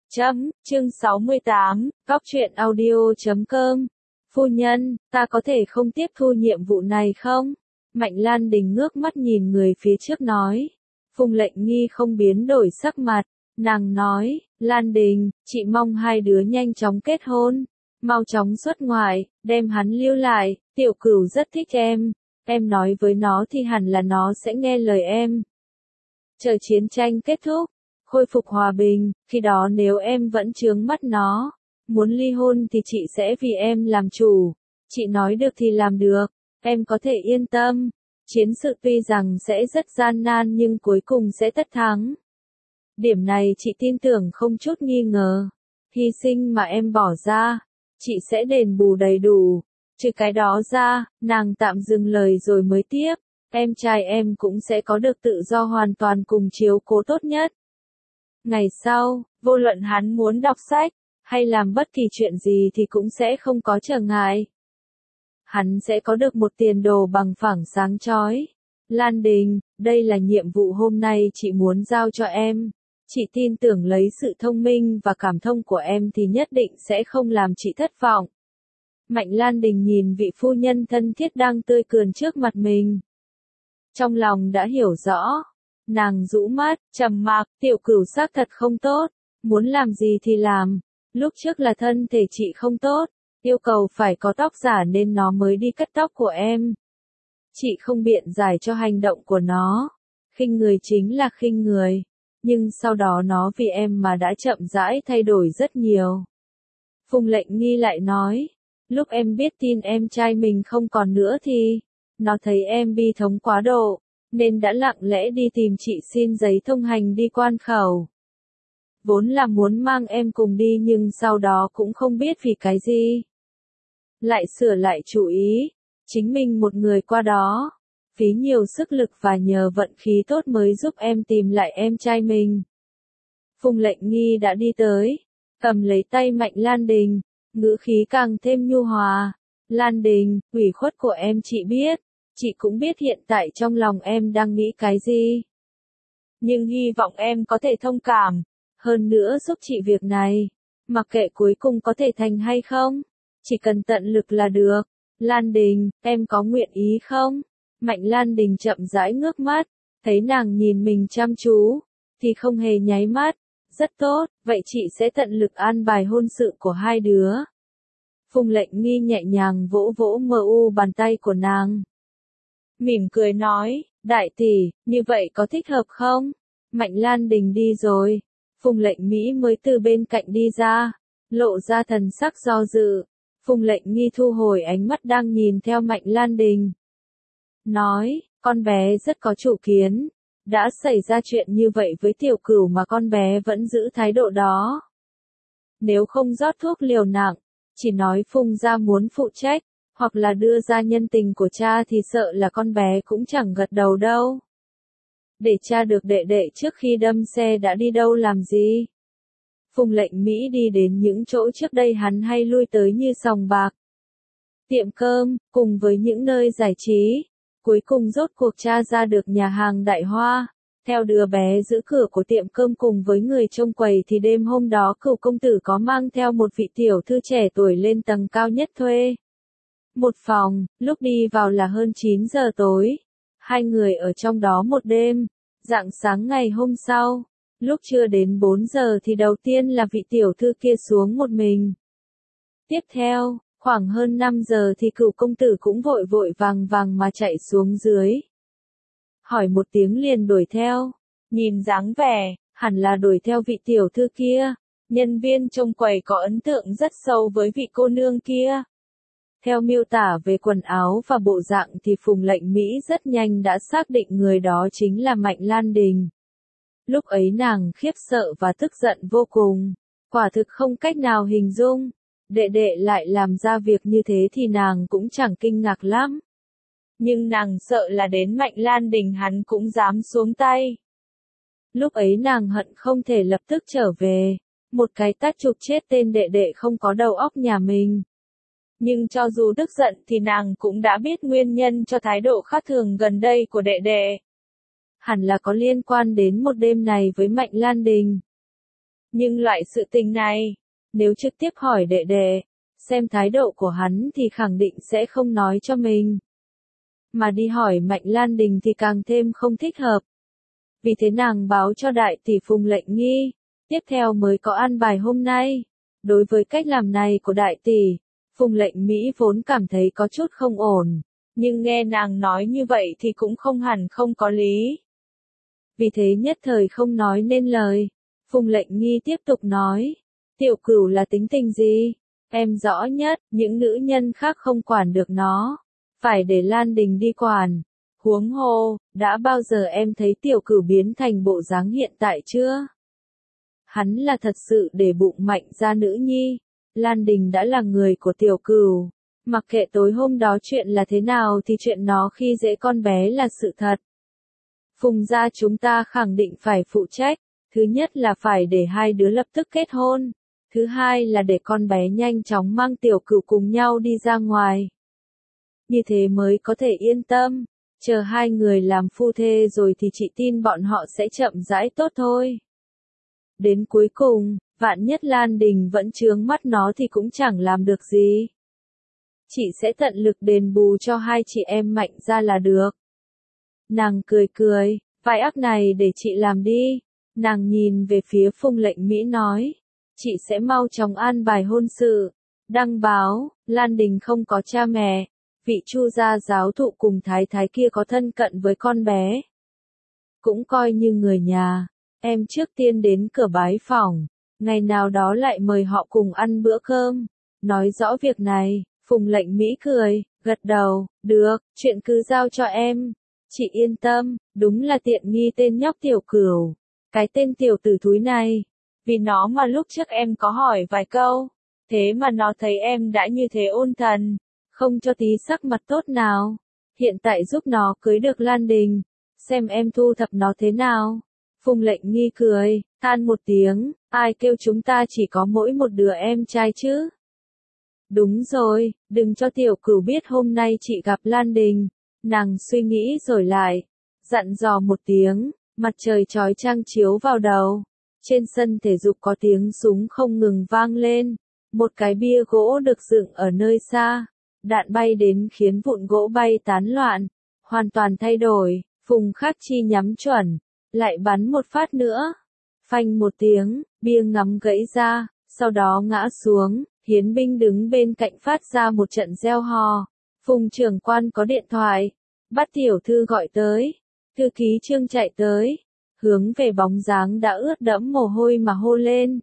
Chương 68, Góc truyện audio.com. Phu nhân, ta có thể không tiếp thu nhiệm vụ này không? Mạnh Lan Đình ngước mắt nhìn người phía trước nói. Phùng Lệnh Nghi không biến đổi sắc mặt, nàng nói, Lan Đình, chị mong hai đứa nhanh chóng kết hôn, mau chóng xuất ngoại, đem hắn lưu lại, Tiểu Cửu rất thích em nói với nó thì hẳn là nó sẽ nghe lời em. Chờ chiến tranh kết thúc, khôi phục hòa bình, khi đó nếu em vẫn chướng mắt nó, muốn ly hôn thì chị sẽ vì em làm chủ, chị nói được thì làm được, em có thể yên tâm, chiến sự tuy rằng sẽ rất gian nan nhưng cuối cùng sẽ tất thắng. Điểm này chị tin tưởng không chút nghi ngờ, hy sinh mà em bỏ ra, chị sẽ đền bù đầy đủ, trừ cái đó ra, nàng tạm dừng lời rồi mới tiếp, em trai em cũng sẽ có được tự do hoàn toàn cùng chiếu cố tốt nhất. Ngày sau, vô luận hắn muốn đọc sách, hay làm bất kỳ chuyện gì thì cũng sẽ không có trở ngại. Hắn sẽ có được một tiền đồ bằng phẳng sáng chói. Lan Đình, đây là nhiệm vụ hôm nay chị muốn giao cho em. Chị tin tưởng lấy sự thông minh và cảm thông của em thì nhất định sẽ không làm chị thất vọng. Mạnh Lan Đình nhìn vị phu nhân thân thiết đang tươi cười trước mặt mình. Trong lòng đã hiểu rõ. Nàng rũ mắt, trầm mặc, Tiểu Cửu xác thật không tốt, muốn làm gì thì làm. Lúc trước là thân thể chị không tốt, yêu cầu phải có tóc giả nên nó mới đi cắt tóc của em. Chị không biện giải cho hành động của nó, khinh người chính là khinh người, nhưng sau đó nó vì em mà đã chậm rãi thay đổi rất nhiều. Phùng Lệnh Nghi lại nói, lúc em biết tin em trai mình không còn nữa thì, nó thấy em bi thống quá độ, nên đã lặng lẽ đi tìm chị xin giấy thông hành đi quan khẩu. Vốn là muốn mang em cùng đi nhưng sau đó cũng không biết vì cái gì. Lại sửa lại chủ ý, chính mình một người qua đó, phí nhiều sức lực và nhờ vận khí tốt mới giúp em tìm lại em trai mình. Phùng Lệnh Nghi đã đi tới, cầm lấy tay Mạnh Lan Đình, ngữ khí càng thêm nhu hòa. Lan Đình, ủy khuất của em chị biết. Chị cũng biết hiện tại trong lòng em đang nghĩ cái gì. Nhưng hy vọng em có thể thông cảm, hơn nữa giúp chị việc này. Mặc kệ cuối cùng có thể thành hay không, chỉ cần tận lực là được. Lan Đình, em có nguyện ý không? Mạnh Lan Đình chậm rãi ngước mắt, thấy nàng nhìn mình chăm chú, thì không hề nháy mắt. Rất tốt, vậy chị sẽ tận lực an bài hôn sự của hai đứa. Phùng Lệnh Nghi nhẹ nhàng vỗ vỗ mờ u bàn tay của nàng. Mỉm cười nói, đại tỷ, như vậy có thích hợp không? Mạnh Lan Đình đi rồi. Phùng Lệnh Mỹ mới từ bên cạnh đi ra, lộ ra thần sắc do dự. Phùng Lệnh Nghi thu hồi ánh mắt đang nhìn theo Mạnh Lan Đình. Nói, con bé rất có chủ kiến. Đã xảy ra chuyện như vậy với Tiểu Cửu mà con bé vẫn giữ thái độ đó. Nếu không rót thuốc liều nặng, chỉ nói Phùng gia muốn phụ trách, hoặc là đưa ra nhân tình của cha thì sợ là con bé cũng chẳng gật đầu đâu. Để cha được đệ đệ trước khi đâm xe đã đi đâu làm gì? Phùng Lệnh Mỹ đi đến những chỗ trước đây hắn hay lui tới như sòng bạc, tiệm cơm, cùng với những nơi giải trí. Cuối cùng rốt cuộc cha ra được nhà hàng Đại Hoa. Theo đứa bé giữ cửa của tiệm cơm cùng với người trông quầy thì đêm hôm đó Cửu công tử có mang theo một vị tiểu thư trẻ tuổi lên tầng cao nhất thuê một phòng, lúc đi vào là hơn 9 giờ tối. Hai người ở trong đó một đêm. Rạng sáng ngày hôm sau, lúc chưa đến 4 giờ thì đầu tiên là vị tiểu thư kia xuống một mình. Tiếp theo, khoảng hơn 5 giờ thì Cửu công tử cũng vội vội vàng vàng mà chạy xuống dưới. Hỏi một tiếng liền đuổi theo. Nhìn dáng vẻ, hẳn là đuổi theo vị tiểu thư kia. Nhân viên trông quầy có ấn tượng rất sâu với vị cô nương kia. Theo miêu tả về quần áo và bộ dạng thì Phùng Lệnh Mỹ rất nhanh đã xác định người đó chính là Mạnh Lan Đình. Lúc ấy nàng khiếp sợ và tức giận vô cùng, quả thực không cách nào hình dung. Đệ đệ lại làm ra việc như thế thì nàng cũng chẳng kinh ngạc lắm. Nhưng nàng sợ là đến Mạnh Lan Đình hắn cũng dám xuống tay. Lúc ấy nàng hận không thể lập tức trở về, một cái tát chụp chết tên đệ đệ không có đầu óc nhà mình. Nhưng cho dù tức giận thì nàng cũng đã biết nguyên nhân cho thái độ khác thường gần đây của đệ đệ. Hẳn là có liên quan đến một đêm này với Mạnh Lan Đình. Nhưng loại sự tình này, nếu trực tiếp hỏi đệ đệ, xem thái độ của hắn thì khẳng định sẽ không nói cho mình. Mà đi hỏi Mạnh Lan Đình thì càng thêm không thích hợp. Vì thế nàng báo cho đại tỷ Phùng Lệnh Nghi, tiếp theo mới có an bài hôm nay. Đối với cách làm này của đại tỷ, Phùng Lệnh Mỹ vốn cảm thấy có chút không ổn, nhưng nghe nàng nói như vậy thì cũng không hẳn không có lý. Vì thế nhất thời không nói nên lời, Phùng Lệnh Nghi tiếp tục nói, Tiểu Cửu là tính tình gì? Em rõ nhất, những nữ nhân khác không quản được nó, phải để Lan Đình đi quản. Huống hồ, đã bao giờ em thấy Tiểu Cửu biến thành bộ dáng hiện tại chưa? Hắn là thật sự để bụng Mạnh ra nữ nhi. Lan Đình đã là người của Tiểu Cửu. Mặc kệ tối hôm đó chuyện là thế nào thì chuyện nó khi dễ con bé là sự thật. Phùng gia chúng ta khẳng định phải phụ trách. Thứ nhất là phải để hai đứa lập tức kết hôn. Thứ hai là để con bé nhanh chóng mang Tiểu Cửu cùng nhau đi ra ngoài. Như thế mới có thể yên tâm. Chờ hai người làm phu thê rồi thì chị tin bọn họ sẽ chậm rãi tốt thôi. Đến cuối cùng, vạn nhất Lan Đình vẫn chướng mắt nó thì cũng chẳng làm được gì. Chị sẽ tận lực đền bù cho hai chị em Mạnh ra là được. Nàng cười cười, vai ác này để chị làm đi. Nàng nhìn về phía Phùng Lệnh Mỹ nói, chị sẽ mau chóng an bài hôn sự. Đăng báo, Lan Đình không có cha mẹ. Vị Chu gia giáo thụ cùng thái thái kia có thân cận với con bé. Cũng coi như người nhà, em trước tiên đến cửa bái phỏng, ngày nào đó lại mời họ cùng ăn bữa cơm. Nói rõ việc này, Phùng Lệnh Mỹ cười, gật đầu, được, chuyện cứ giao cho em. Chị yên tâm, đúng là tiện nghi tên nhóc Tiểu Cửu. Cái tên tiểu tử thúi này, vì nó mà lúc trước em có hỏi vài câu, thế mà nó thấy em đã như thế ôn thần. Không cho tí sắc mặt tốt nào. Hiện tại giúp nó cưới được Lan Đình. Xem em thu thập nó thế nào. Phùng Lệnh Nghi cười, than một tiếng, ai kêu chúng ta chỉ có mỗi một đứa em trai chứ. Đúng rồi, đừng cho Tiểu Cửu biết hôm nay chị gặp Lan Đình. Nàng suy nghĩ rồi lại, dặn dò một tiếng, mặt trời chói chang chiếu vào đầu. Trên sân thể dục có tiếng súng không ngừng vang lên. Một cái bia gỗ được dựng ở nơi xa. Đạn bay đến khiến vụn gỗ bay tán loạn, hoàn toàn thay đổi, Phùng Khắc Chi nhắm chuẩn, lại bắn một phát nữa. Phanh một tiếng, bia ngắm gãy ra, sau đó ngã xuống, hiến binh đứng bên cạnh phát ra một trận reo hò. Phùng trưởng quan có điện thoại, bắt tiểu thư gọi tới, thư ký Trương chạy tới, hướng về bóng dáng đã ướt đẫm mồ hôi mà hô lên.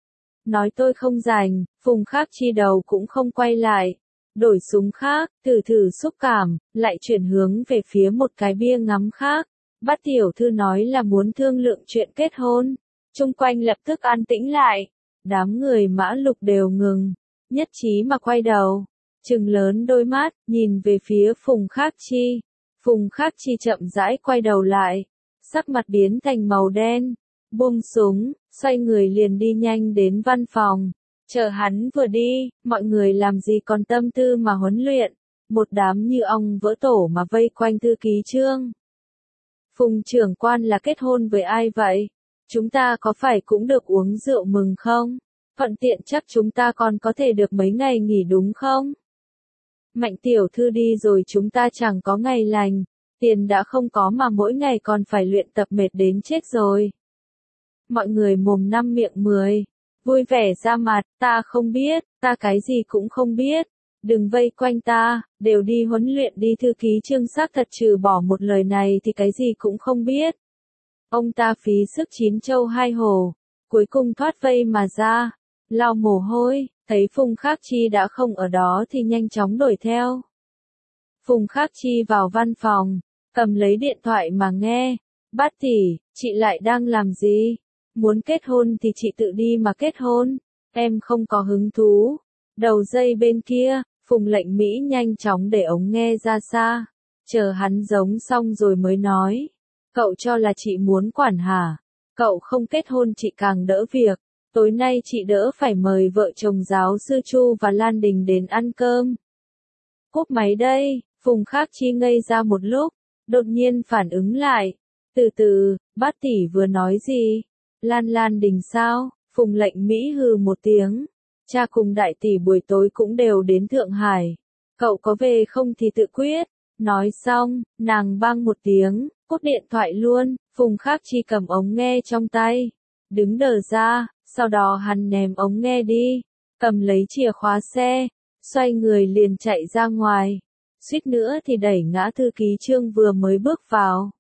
Nói tôi không rảnh, Phùng Khắc Chi đầu cũng không quay lại. Đổi súng khác, thử xúc cảm, lại chuyển hướng về phía một cái bia ngắm khác. Bắt tiểu thư nói là muốn thương lượng chuyện kết hôn. Chung quanh lập tức an tĩnh lại. Đám người Mã Lục đều ngừng. Nhất trí mà quay đầu. Trừng lớn đôi mắt, nhìn về phía Phùng Khắc Chi. Phùng Khắc Chi chậm rãi quay đầu lại. Sắc mặt biến thành màu đen. Buông súng, xoay người liền đi nhanh đến văn phòng. Chờ hắn vừa đi, mọi người làm gì còn tâm tư mà huấn luyện. Một đám như ong vỡ tổ mà vây quanh thư ký Trương. Phùng trưởng quan là kết hôn với ai vậy? Chúng ta có phải cũng được uống rượu mừng không? Thuận tiện chắc chúng ta còn có thể được mấy ngày nghỉ đúng không? Mạnh tiểu thư đi rồi chúng ta chẳng có ngày lành. Tiền đã không có mà mỗi ngày còn phải luyện tập mệt đến chết rồi. Mọi người mồm năm miệng 10. Vui vẻ ra mặt, ta không biết, ta cái gì cũng không biết. Đừng vây quanh ta, đều đi huấn luyện đi. Thư ký Trương xác thật trừ bỏ một lời này thì cái gì cũng không biết. Ông ta phí sức 9 châu 2 hổ, cuối cùng thoát vây mà ra, lau mồ hôi, thấy Phùng Khắc Chi đã không ở đó thì nhanh chóng đuổi theo. Phùng Khắc Chi vào văn phòng, cầm lấy điện thoại mà nghe. Bát tỷ, chị lại đang làm gì? Muốn kết hôn thì chị tự đi mà kết hôn, em không có hứng thú. Đầu dây bên kia, Phùng Lệnh Mỹ nhanh chóng để ống nghe ra xa, chờ hắn giống xong rồi mới nói. Cậu cho là chị muốn quản hả? Cậu không kết hôn chị càng đỡ việc. Tối nay chị đỡ phải mời vợ chồng giáo sư Chu và Lan Đình đến ăn cơm. Cúp máy đây, Phùng Khắc Chi ngây ra một lúc, đột nhiên phản ứng lại. Từ từ, bát tỷ vừa nói gì? Lan Đình sao? Phùng Lệnh Mỹ hừ một tiếng. Cha cùng đại tỷ buổi tối cũng đều đến Thượng Hải. Cậu có về không thì tự quyết. Nói xong, nàng bang một tiếng, cúp điện thoại luôn. Phùng Khắc Chi cầm ống nghe trong tay, đứng đờ ra, sau đó hắn ném ống nghe đi, cầm lấy chìa khóa xe, xoay người liền chạy ra ngoài. Suýt nữa thì đẩy ngã thư ký Trương vừa mới bước vào.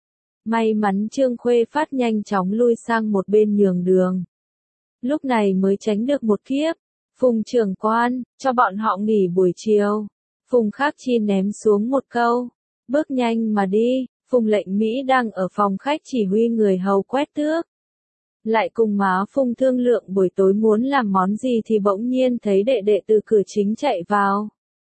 May mắn Trương Khuê Phát nhanh chóng lui sang một bên nhường đường. Lúc này mới tránh được một kiếp. Phùng trưởng quan, cho bọn họ nghỉ buổi chiều. Phùng Khắc Chi ném xuống một câu. Bước nhanh mà đi. Phùng Lệnh Mỹ đang ở phòng khách chỉ huy người hầu quét tước. Lại cùng má Phùng thương lượng buổi tối muốn làm món gì thì bỗng nhiên thấy đệ đệ từ cửa chính chạy vào.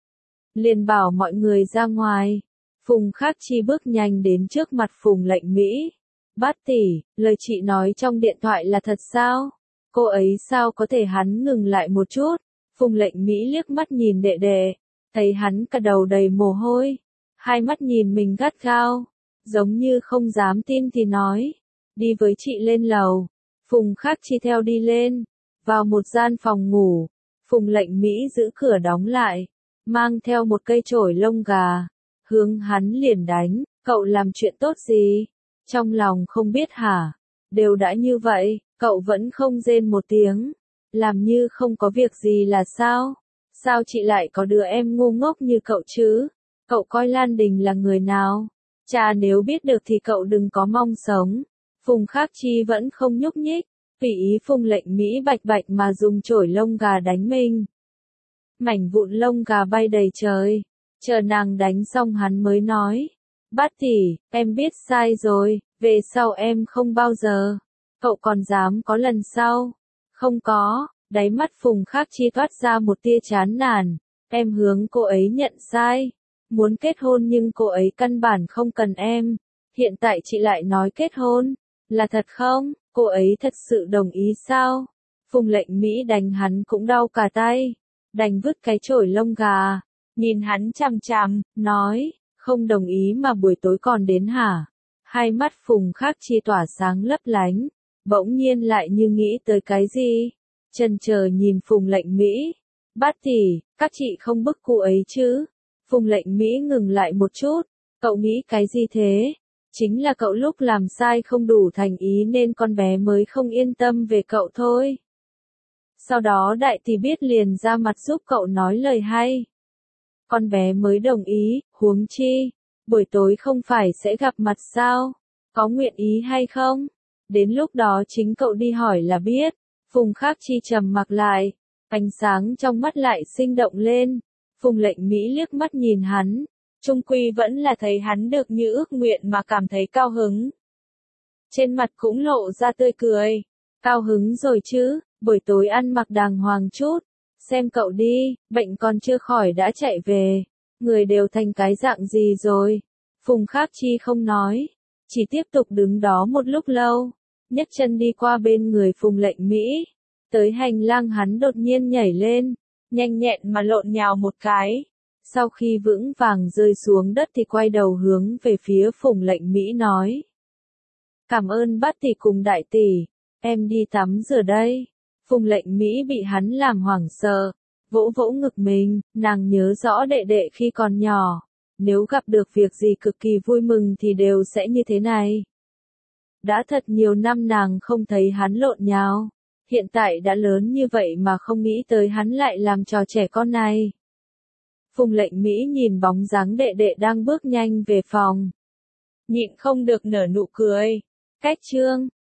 Liền bảo mọi người ra ngoài. Phùng Khắc Chi bước nhanh đến trước mặt Phùng Lệnh Mỹ. Bát tỷ, lời chị nói trong điện thoại là thật sao? Cô ấy sao có thể? Hắn ngừng lại một chút. Phùng Lệnh Mỹ liếc mắt nhìn đệ đệ. Thấy hắn cả đầu đầy mồ hôi. Hai mắt nhìn mình gắt gao. Giống như không dám tin thì nói. Đi với chị lên lầu. Phùng Khắc Chi theo đi lên. Vào một gian phòng ngủ. Phùng Lệnh Mỹ giữ cửa đóng lại. Mang theo một cây chổi lông gà. Hướng hắn liền đánh. Cậu làm chuyện tốt gì? Trong lòng không biết hả? Đều đã như vậy, cậu vẫn không rên một tiếng. Làm như không có việc gì là sao? Sao chị lại có đứa em ngu ngốc như cậu chứ? Cậu coi Lan Đình là người nào? Cha nếu biết được thì cậu đừng có mong sống. Phùng Khắc Chi vẫn không nhúc nhích. Vì ý Phùng Lệnh Mỹ bạch bạch mà dùng chổi lông gà đánh mình. Mảnh vụn lông gà bay đầy trời. Chờ nàng đánh xong hắn mới nói. Bát tỷ, em biết sai rồi, về sau em không bao giờ. Cậu còn dám có lần sau? Không có. Đáy mắt Phùng Khắc Chi toát ra một tia chán nản. Em hướng cô ấy nhận sai. Muốn kết hôn nhưng cô ấy căn bản không cần em. Hiện tại chị lại nói kết hôn. Là thật không? Cô ấy thật sự đồng ý sao? Phùng Lệnh Mỹ đánh hắn cũng đau cả tay. Đành vứt cái chổi lông gà. Nhìn hắn chằm chằm, nói. Không đồng ý mà buổi tối còn đến hả? Hai mắt Phùng Khắc Chi tỏa sáng lấp lánh. Bỗng nhiên lại như nghĩ tới cái gì? Chần chờ nhìn Phùng Lệnh Mỹ. Bát tỷ, các chị không bức cô ấy chứ? Phùng Lệnh Mỹ ngừng lại một chút. Cậu nghĩ cái gì thế? Chính là cậu lúc làm sai không đủ thành ý nên con bé mới không yên tâm về cậu thôi. Sau đó đại tỷ biết liền ra mặt giúp cậu nói lời hay. Con bé mới đồng ý, huống chi. Buổi tối không phải sẽ gặp mặt sao? Có nguyện ý hay không? Đến lúc đó chính cậu đi hỏi là biết. Phùng Khắc Chi trầm mặc lại. Ánh sáng trong mắt lại sinh động lên. Phùng Lệnh Mỹ liếc mắt nhìn hắn. Chung quy vẫn là thấy hắn được như ước nguyện mà cảm thấy cao hứng. Trên mặt cũng lộ ra tươi cười. Cao hứng rồi chứ, buổi tối ăn mặc đàng hoàng chút. Xem cậu đi, bệnh còn chưa khỏi đã chạy về. Người đều thành cái dạng gì rồi? Phùng Khắc Chi không nói. Chỉ tiếp tục đứng đó một lúc lâu. Nhấc chân đi qua bên người Phùng Lệnh Mỹ. Tới hành lang hắn đột nhiên nhảy lên. Nhanh nhẹn mà lộn nhào một cái. Sau khi vững vàng rơi xuống đất thì quay đầu hướng về phía Phùng Lệnh Mỹ nói. Cảm ơn bát tỷ cùng đại tỷ. Em đi tắm rửa đây. Phùng Lệnh Mỹ bị hắn làm hoảng sợ. Vỗ vỗ ngực mình, nàng nhớ rõ đệ đệ khi còn nhỏ. Nếu gặp được việc gì cực kỳ vui mừng thì đều sẽ như thế này. Đã thật nhiều năm nàng không thấy hắn lộn nhào. Hiện tại đã lớn như vậy mà không nghĩ tới hắn lại làm trò trẻ con này. Phùng Lệnh Mỹ nhìn bóng dáng đệ đệ đang bước nhanh về phòng. Nhịn không được nở nụ cười. Cách chương